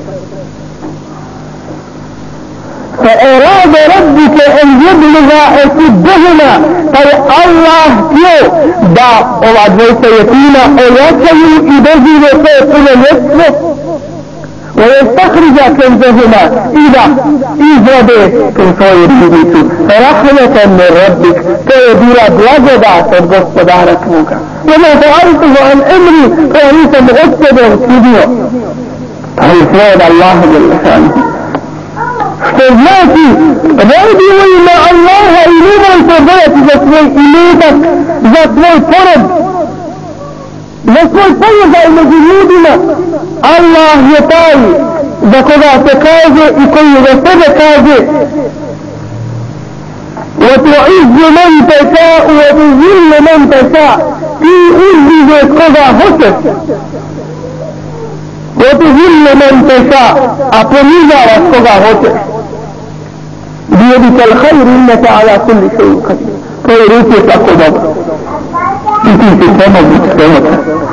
فأراد ربك أن يبلغ أشدهما فالله htio da ova dvojica jetima ojačaju i dožive svoje punoljetstvo ويستخرج كنزهما إذا izrade svoju ribicu رحمة من ربك to je bila blagodat od gospodara tvoga. وما فعلته عن أمري فأنيسا مؤكدا سبيا فالفراد الله جل شانه što znači radi u ime Allaha i nemojte bojati za svoj imetak, za svoj porod, za svoj položaj među ljudima. Allah je taj za koga se kaže i koji za sebe kaže وَتُعِزُّ مَنْ تَشَاءُ وَتُذِلُّ مَنْ تَشَاءُ ti uzdižeš koga hoćeš وَتُذِلُّ مَنْ تَشَاءُ a ponižavaš koga hoćeš. بيدك الخير إنك على كل شيء قدير. فيريد يتأكد dobro. I ti si pomoć svega.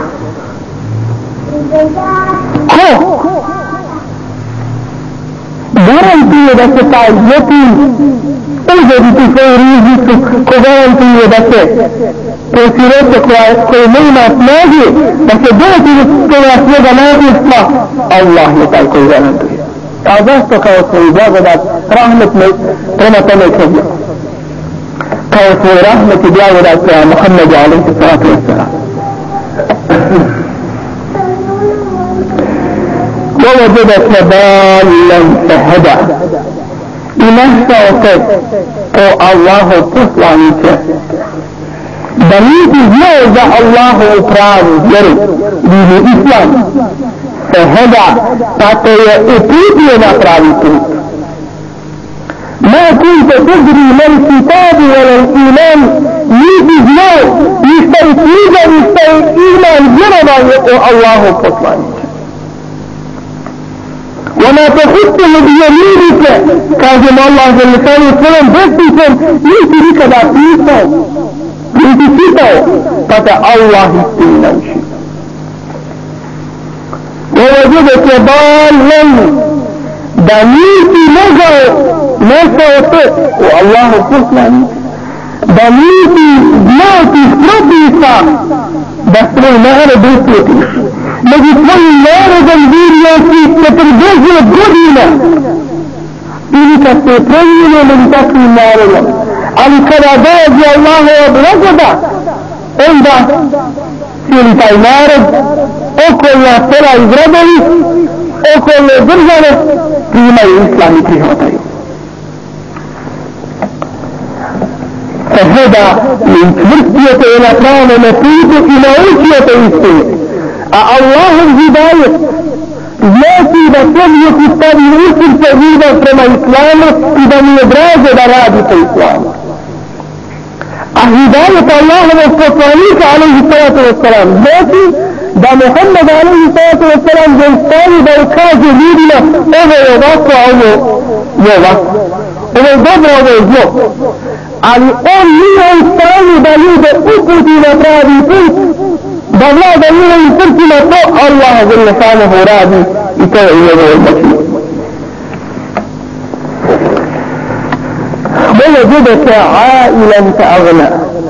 Ko? Garantuje da se taj jetim uzeti svoju riznicu, ko garantuje da se sirote koje nema snage, da se doći do toga svega nasljedstva, Allah je taj koji garantuje. A zašto kao svoj blagodat, rahmet prema tome čovjeku? Kao svoj rahmet i blagodat prema Muhammedu alaihi sallatu wassalam. Ovo ووجدك ضالا فهدى i našao te o Allahu poslanice da nisi znao za Allahu pravu vjeru dini islam feheda pa te je uputio na pravi put ma kunte tadri mal kitabu wal iman nisi znao ništa je knjiga ništa je iman vjerovanje o Allahu poslanice وما تخطه بيمينك كاظم الله جل شانه سلام بسيطا نيسي nikada pisao niti čitao pa te Allah istini nauči ووجدك ضالا da nisi mogao našao te u Allahu poslanice da nisi znao tih propisa da svoj narod uspjetiš među svojim narodom vidio si 40 godina ili kad se promijenio među takvim narodom ali kada dođe Allahova blagoda onda cijeli taj narod okolna sela i gradovi okolne države primaju islam i prihvataju Feheda i učvrstio te na pravome putu i naučio te istinu a Allahov hidajet znači da čovjeku stavi u srce ljubav prema islamu i da mu je draže da radi po islamu. A hidajet Allahovog poslanika alejhi salatu vesselam znači da Muhammed alejhi salatu vesselam zaustavi da kaže ljudima ovo je ovako, a ovo je ovako. Ovo je dobro, ovo je zlo. Ali on nije u stanju da ljude uputi na pravi put da vlada njihovim srcima to Allah žele šanehu radi i to je njegovo moći. ووجدك عائلا فأغنى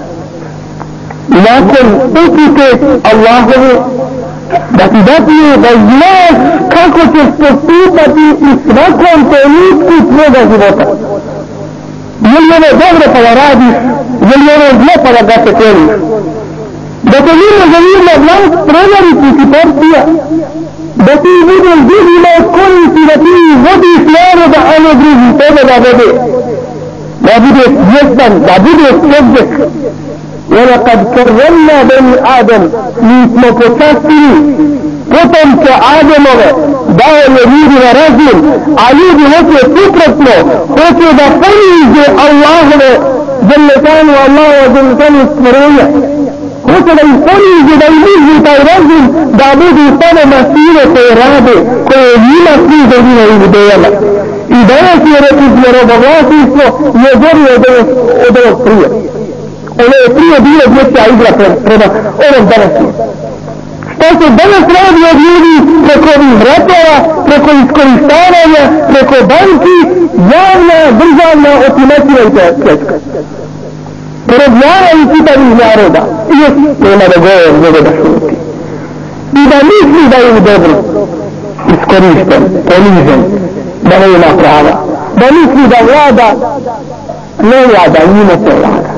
nakon upute Allahovu da ti datije da znaš kako ćeš postupati u svakom trenutku svoga života. Je li ono dobro pa da radiš, je li ono zlo pa da ga se kloniš? Da te nije zavirna vlast prevariti ti partija, da ti budeš drugima odkoristi, da ti vodiš naroda, a ne drugi tebe da vode. Da budeš svjestan, da budeš čovjek. وَلَقَدْ كَرَّمْنَا بَنِي آدَمَ mi smo počastili potomke Ademove, dao je ljudima razum, a ljudi hoće suprotno, hoće da ponize Allahove dželletanu, Allahove dželletanu stvorenja. Hoće da ih ponize, da im izvi taj razum, da budu samo mašine koje rade, koje njima služe njihovim idejama. I danas je rekli robovlasništvo je bolje od ovog prije. Ono je prije bilo dječja igra prema ovom današnjem. Što se danas radi od ljudi preko ovih ratova, preko iskorištavanja, preko banki, javna, državna otimačina i pljačka. Porobljavaju čitavih naroda. I još nema da govor, nego da šuti. I da misli da je u dobru iskorišten, ponižen, da ne ima prava. Da misli da vlada, ne vlada, njime se vlada.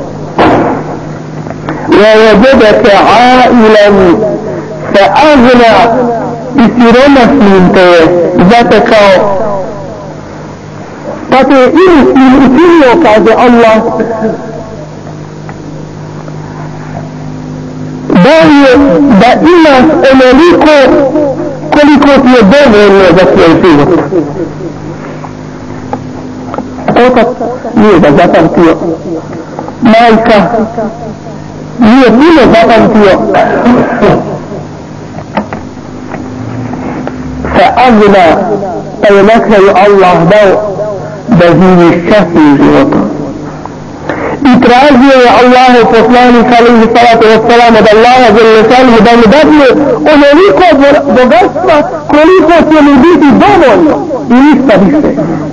ووجدك عائلا فأغنى بسرمسlim te je zatekao pa te je ilusnim učinio kaže Allah da imaš onoliko koliko ti je dovoljno za svoj život. Otac nije da zapamtio, majka nije puno zapamtio, فأغنى pa je na kraju Allah dao da živiš časnim životom. I tražio je Allahu poslanik alejhi salatu vesselam od Allaha dželle šanehu da mu dadne onoliko bogatstva koliko će mu biti dovoljno i ništa više.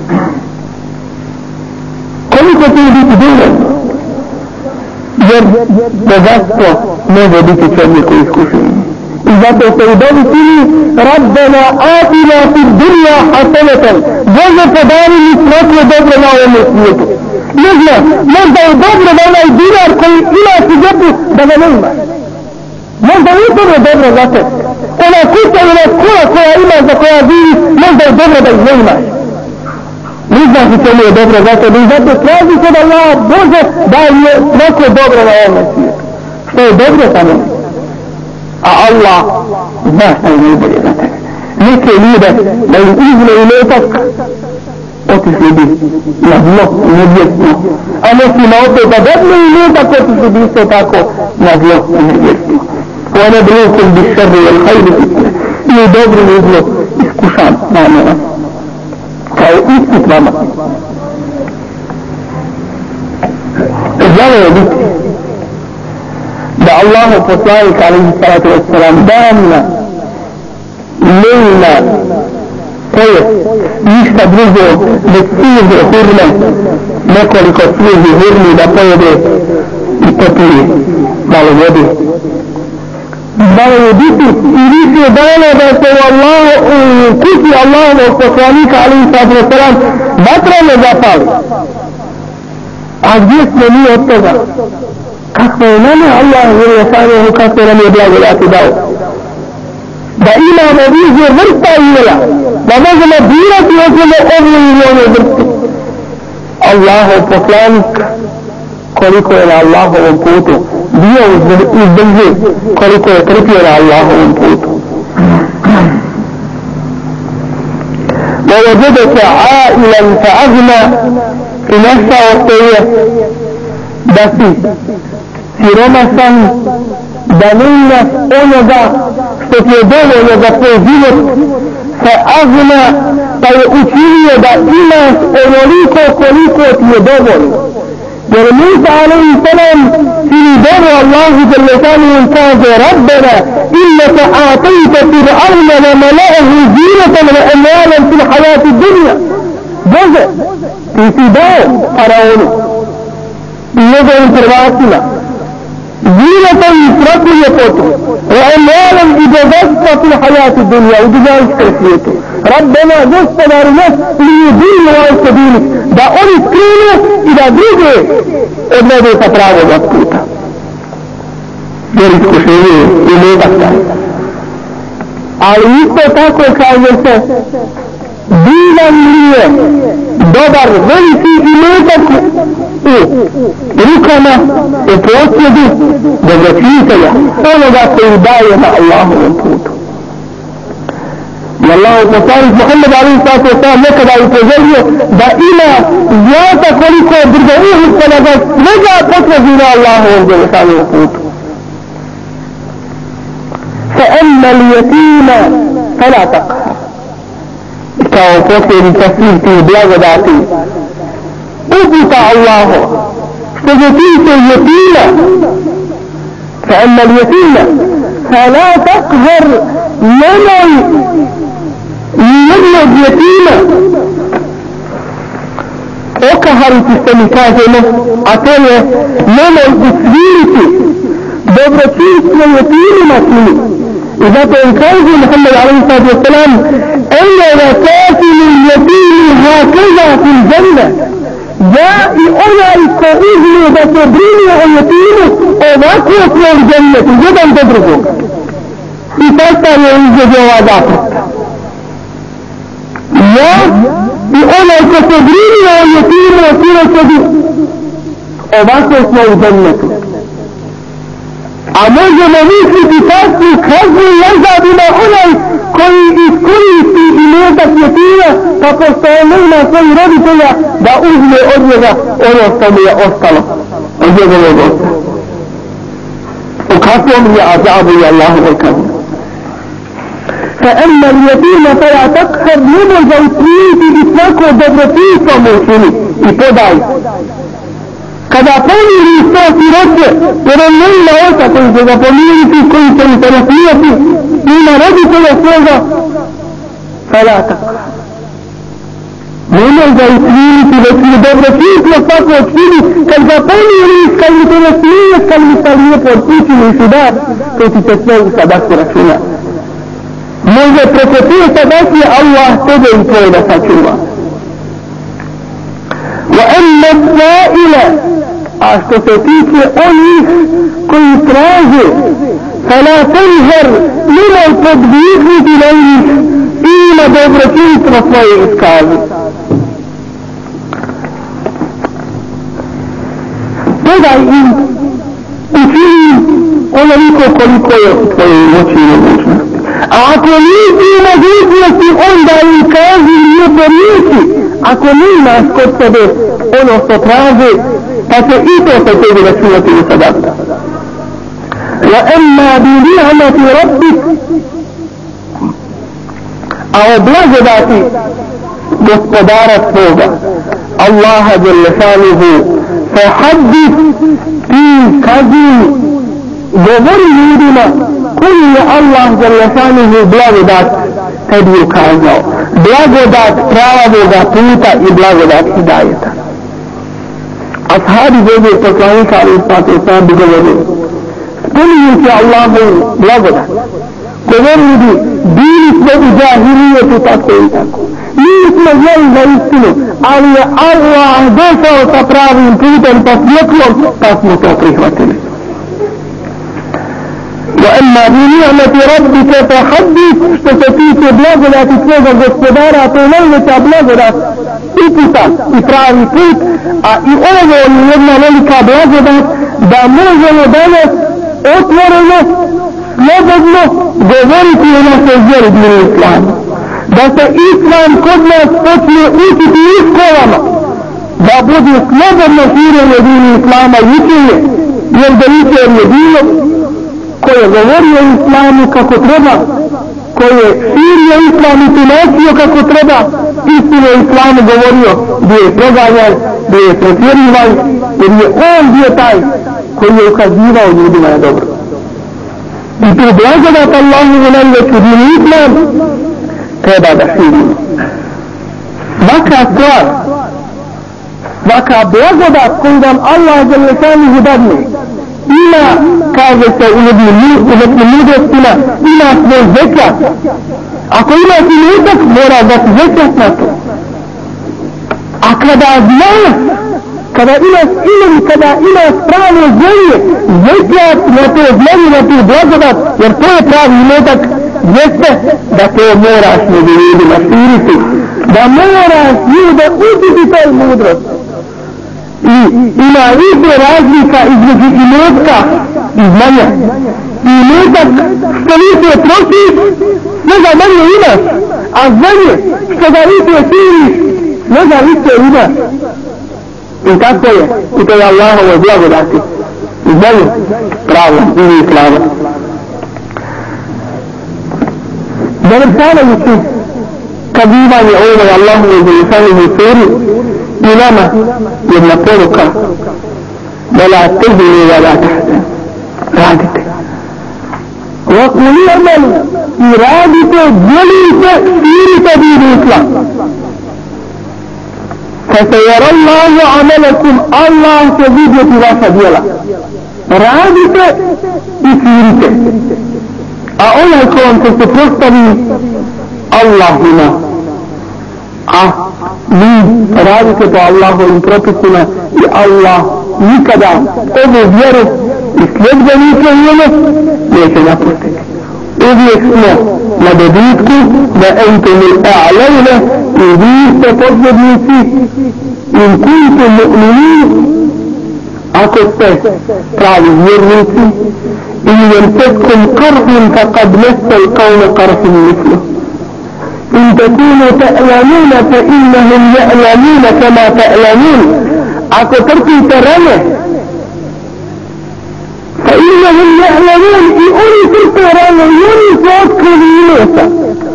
Koliko će mu biti dovoljno? Jer bogatstvo može biti čovjeku iskušenje. I zato se u dobi čini Rabbena atina fid dunja hasanatan. Bože podari mi svako dobro na ovom svijetu. Ne znam, možda je dobro da onaj dinar koji imaš u džepu da ga ne imaš. Možda je to dobro za te. ona kuća ili kola koja ima za koja živi, možda je dobro da ih ne imaš. Ne znaš li čemu je dobro za tebe i zato traži se da Allah Bože da je svako dobro na ovom svijetu. Što je dobro za mene. A Allah zna šta je najbolje za tebe. Neke ljude da im izme i letak otišli bi na zlo i nevjerstvo. A nekima opet da dadne i letak otišli bi isto tako na zlo i nevjerstvo. Ona blijekom bi šerri i hajde fitne. I u dobru i zlo iskušam namjera. Kao ispit vama. Žele je biti da Allahu poslanik alaihi salatu wassalam danima, lejna, to je ništa drugo bez svježe hurme, nekoliko svježih hurmi da pojede i popije malo vode. Malo je biti i više dana da se u kući Allahovog poslanika alaihi salatu wassalam vatra ne zapali. A gdje smo mi od toga? Kako je nama Allah Želešanuhu, kako nam je blagodati dao. Da imamo više vrsta jela, da možemo birati ođemo ovu ili ove vrste. Allahov poslanik, koliko je na Allahovom putu bio izdržen, koliko je trpio na Allahovom putu. ووجدك عائلا فأغنى i našao te je da si siromašan, da ne imaš onoga što ti je dovoljno za tvoj život, fa agna, pa je učinio da imaš onoliko koliko ti je dovoljno. Jer Musa alaihi salam čini dovu Allahu Đelešanu i kaže Rabbena innaka atejta fir'auna wa mala'ahu zinatan wa amwalan fil hayati dunya. Bože, ti si dao faraonu i njegovim prvacima zinatan i sretnu ljepotu wa amwalan i bogatstva fil hayati dunya u dunjavskom svijetu. Rabbena, gospodaru nas, li yudillu an sabilik, da oni skrinu i da druge odvede sa pravog puta. Jer iskušenje je negativno. Ali isto tako kaže se, divan nije dobar, veliki imetak u rukama, u posjedu dobročinitelja, onoga koji daje na Allahovom putu. I Allah poslanik Muhammed alaihi sallatu wasallam nekada je upozorio da ima zlata koliko je brdo Uhud, da ga svega potraži na Allahovom Đelešanuhu putu. فَأَمَّا الْيَتِيمَ فَلَا تَقْهَرْ. I kao posljedica svih tih blagodati uputa Allahu što se tiče jetima. فَأَمَّا الْيَتِيمَ فَلَا تَقْهَرْ. Nemoj nijednog jetima okahariti što mi kažemo, a to je nemoj usviriti dobročinstvo jetimima čini. I zato im kaže Muhammed alaihi sallatu wasalam ene wa kafili jetimi hakeza fil dženne. Ja i onaj ko uzme da se brine o jetimu ovako smo u džennetu, jedan do drugog. I sastav je izgleda ova zaprata. Ja i onaj ko se brine o jetimu o siročedu, ovako smo u džennetu. A možemo misliti takvu kaznu i azab ima onaj koji iskoristi imetak jetima, pa pošto on nema svojih roditelja, da uzme od njega ono što mu je ostalo od njegovog oca. U kakvom je azabu i Allahovoj kazni. فَأَمَّا الْيَتِيمَ فَلَا تَقْهَرْ. Nemoj ga usvijeti i svako dobročinstvo mu učini i podaj. Kada pomiri to siroće, jer on ne ima oca koji će ga pomiriti, koji će mu se nasmijati, ima roditelja svoga, فَلَا تَقْهَرْ. Nemoj ga usvijeti, već mi dobročinstvo svako učini, kad ga pomiriš, kad mi se nasmiješ, kad mi se lijepo učiniš i dar, to ti se sve u sadaku računa. Može preko te sadake Allah tebe i tvoje da sačuva. وَأَمَّا السَّائِلَ. A što se tiče onih koji traže فلا تنهر لما التطبيق إليه إما dobročinstvo svoje iskazi. Podaj im učini onoliko koliko je u tvojoj moći i mogućnosti. A ako nisi u mogućnosti, onda im kaži lijepo riječi. Ako nemaš kod sebe ono što traže, pa će i to sa tebi računati u sadaka. وَأَمَّا بِنِعْمَةِ رَبِّكَ a o blagodati gospodara svoga Allaha dželle šanuhu fahaddith ti kazi govori ljudima koji je Allah dželle šanuhu blagodat tebi ukazao, blagodat pravoga puta i blagodat hidajeta. Ashabi Božje poslanika alejhi salatu vesselam bi govorili spominjući Allahovu blagodat, govorili bi bili smo u džahilijetu tako i tako, nismo znali za istinu, ali je Allah došao sa pravim putem pa svjetlom, pa smo to prihvatili. وَأَمَّا بِنِعْمَةِ رَبِّكَ فَحَدِّثْ što se tiče blagodati svoga gospodara, to je najveća blagodat uputa i pravi put, a i ovo je jedna velika blagodat da možemo danas otvoreno, slobodno govoriti o našoj vjeri dini islamu. Da se islam kod nas počne učiti u školama, da bude slobodno širenje dini islama i učenje, jer da učer je bilo ko je govorio o islamu kako treba, ko je širio islam i tumačio kako treba, istinu o islamu govorio, gdje je proganjan, gdje je pretjerivan, jer je on bio taj koji je ukazivao ljudima na dobro. I tu blagodat Allahovu najveću dini islam treba da širimo. Svaka stvar, svaka blagodat koju nam Allah dželle šanuhu dadne, ima, kaže se u nekim mudrostima, ima svoj zekat. Ako imaš imetak, mora da ti zekat na to. A kada znaš, kada imaš ilm, kada imaš pravo znanje, zekat na to znanje, na tu blagodat, jer to je pravi imetak, jeste da to moraš među ljudima širiti, da moraš ljude učiti toj mudrosti. I ima više razlika između imetka i znanja. Imetak što više trošiš, sve ga manje imaš, a znanje što ga više širiš, sve ga više imaš. I tako je, i to je Allahove blagodati. Znanje pravo, ili pravo. Završavajući kazivanje ovoj Allahove zališanih suri, i nama jedna poruka da la težini da la tahzan. Radite. Vakuli amalu i radite, djelite, širite dini islam. Fasayara Allahu amalakum, Allah će vidjeti vaša djela. Radite i širite. A onaj ko vam se suprotstavi, Allah ima. A vi radite po Allahovim propisima i Allah nikada ovu vjeru i sljedbenike njene neće napustiti. Uvijek smo na dobitku da entumul a'lajne i vi ste podvodnici in kuntum mu'minin ako ste pravi vjernici in yamsaskum qarhun faqad massa al-qawma qarhun mithluh. إن تكونوا تألمون فإنهم يألمون كما تألمون ako trpite rane فإنهم يألمون i oni trpe rane i oni su otkrili imeta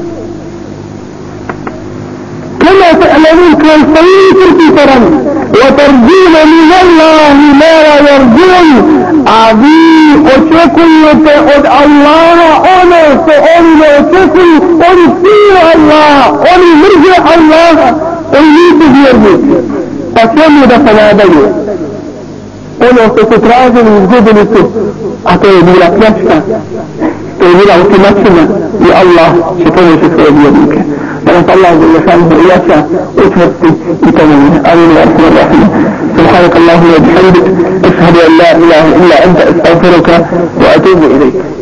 كما تألمون kao što i trpite rane وترجون من الله ما لا يرجون a vi očekujete od Allaha ono što oni ne očekuju, oni siju Allaha, oni mrže Allaha, oni nisu vjernici. Pa čemu da se nadaju? Ono što su tražili izgubili su, a to je bila pljačka, to je bila otimačina i Allah će pomoći svoje vjernike. Da nas Allah zalašanih ujača, učvrsti i pomoći. Amin wa rahim. سبحانك اللهم وبحمدك أشهد أن لا إله إلا أنت أستغفرك وأتوب إليك.